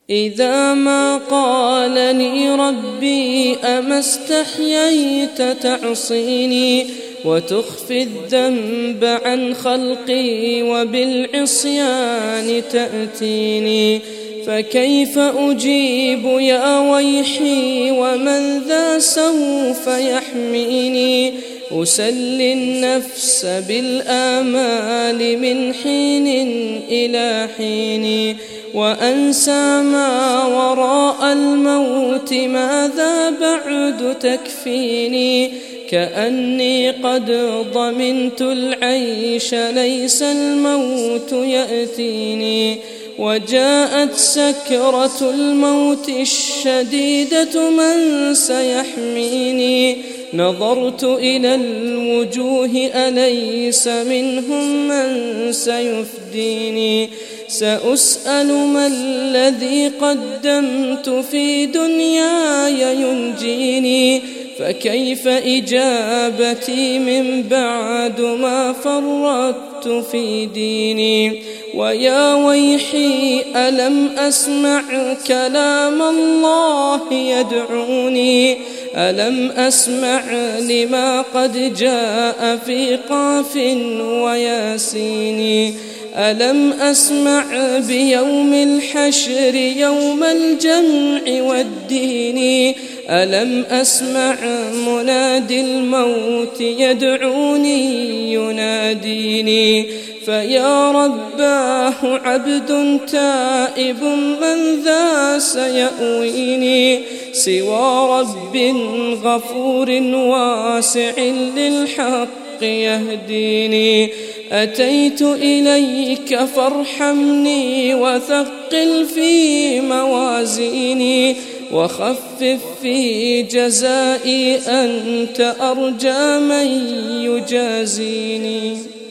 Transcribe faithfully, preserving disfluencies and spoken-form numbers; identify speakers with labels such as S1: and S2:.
S1: إذا ما قالني ربي أما استحييت تعصيني وتخفي الذنب عن خلقي وبالعصيان تأتيني، فكيف أجيب يا ويحي ومن ذا سوف يحميني؟ أسلي النفس بالآمال من حين إلى حين، وأنسى ما وراء الموت ماذا بعد تكفيني؟ كأني قد ضمنت العيش ليس الموت يأتيني، وجاءت سكرة الموت الشديدة من سيحميني؟ نظرت إلى الوجوه أليس منهم من سيفديني؟ سأسأل ما الذي قدمت في دنياي ينجيني، فكيف إجابتي من بعد ما فرطت في ديني؟ ويا ويحي ألم أسمع كلام الله يدعوني؟ ألم أسمع لما قد جاء في قاف وياسين؟ ألم أسمع بيوم الحشر يوم الجمع والدين؟ ألم أسمع منادي الموت يدعوني يناديني؟ فيا رباه عبد تائب من ذا سيأويني؟ سوى رب غفور واسع للحق يهديني. أتيت إليك فارحمني وثقل في موازيني، وخفف في جزائي أنت أرجى من يجازيني.